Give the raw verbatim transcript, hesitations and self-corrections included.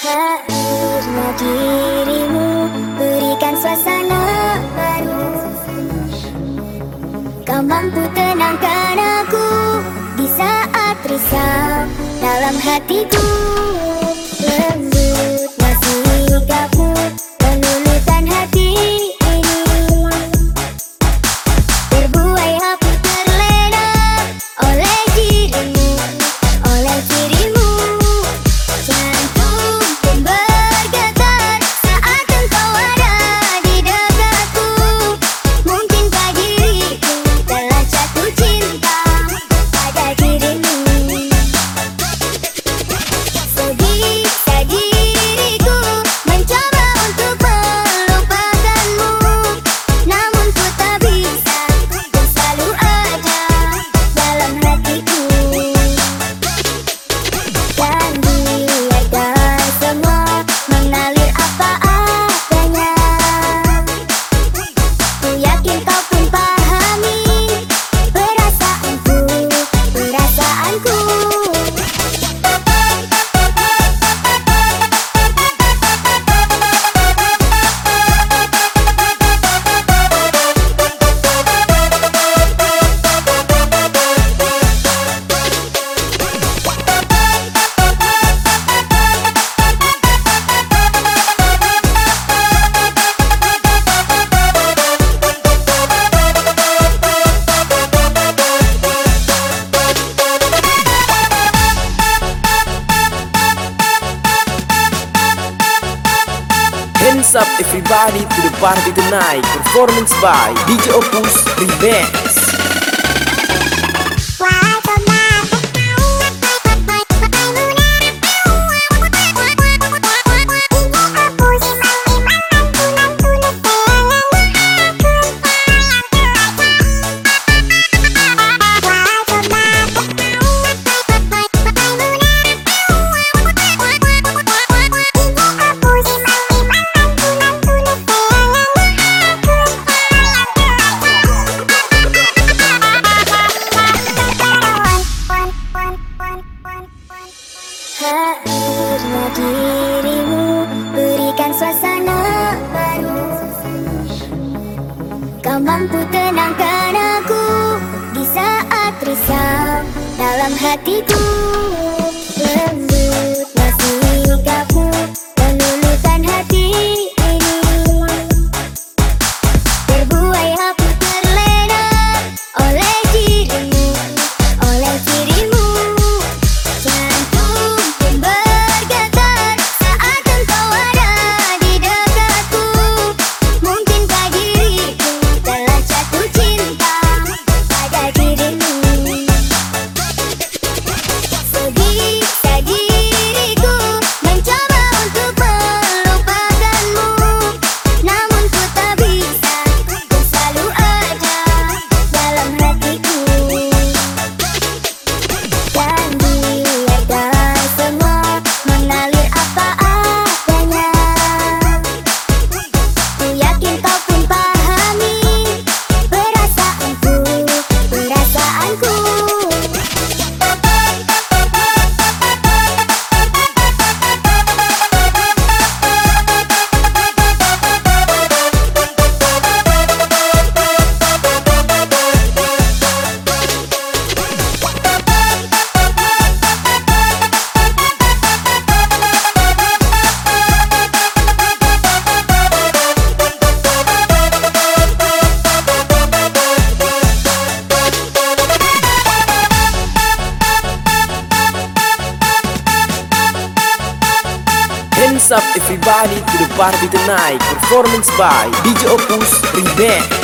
Hadirnya dirimu berikan suasana baru. Kau mampu tenangkan aku di saat risau dalam hatiku. Lembutnya sikapmu meluluhkan hati ini. Terbuai hati terlena oleh dirimu, oleh dirimu. Jantung pun bergetar saat engkau ada di dekatku. Mungkinkah diriku telah jatuh cinta pada dirimu? Sebisa diriku mencoba untuk melupakanmu, namun ku tak bisa, kau selalu ada dalam hatiku. Dan biarkan semua mengalir apa adanya. Ku yakin kau pun pahami perasaanku, perasaanku. Hands up everybody to the party tonight. Performance by D J Opus Remix. Hadirnya dirimu berikan suasana baru. Kau mampu tenangkan aku di saat risau dalam hatiku. Lembutnya sikapmu meluluhkan hati ini. Terbuai hati terlena oleh dirimu, oleh dirimu. Jantung pun bergetar saat engkau ada di dekatku. Mungkinkah diriku telah jatuh cinta pada dirimu? Sebisa diriku mencoba untuk melupakanmu, namun ku tak bisa, kau selalu ada dalam hatiku. Dan biarkan semua mengalir apa adanya. Ku yakin kau pun pahami perasaanku, perasaanku. Hands up everybody to the party tonight. Performance by D J Opus Remix.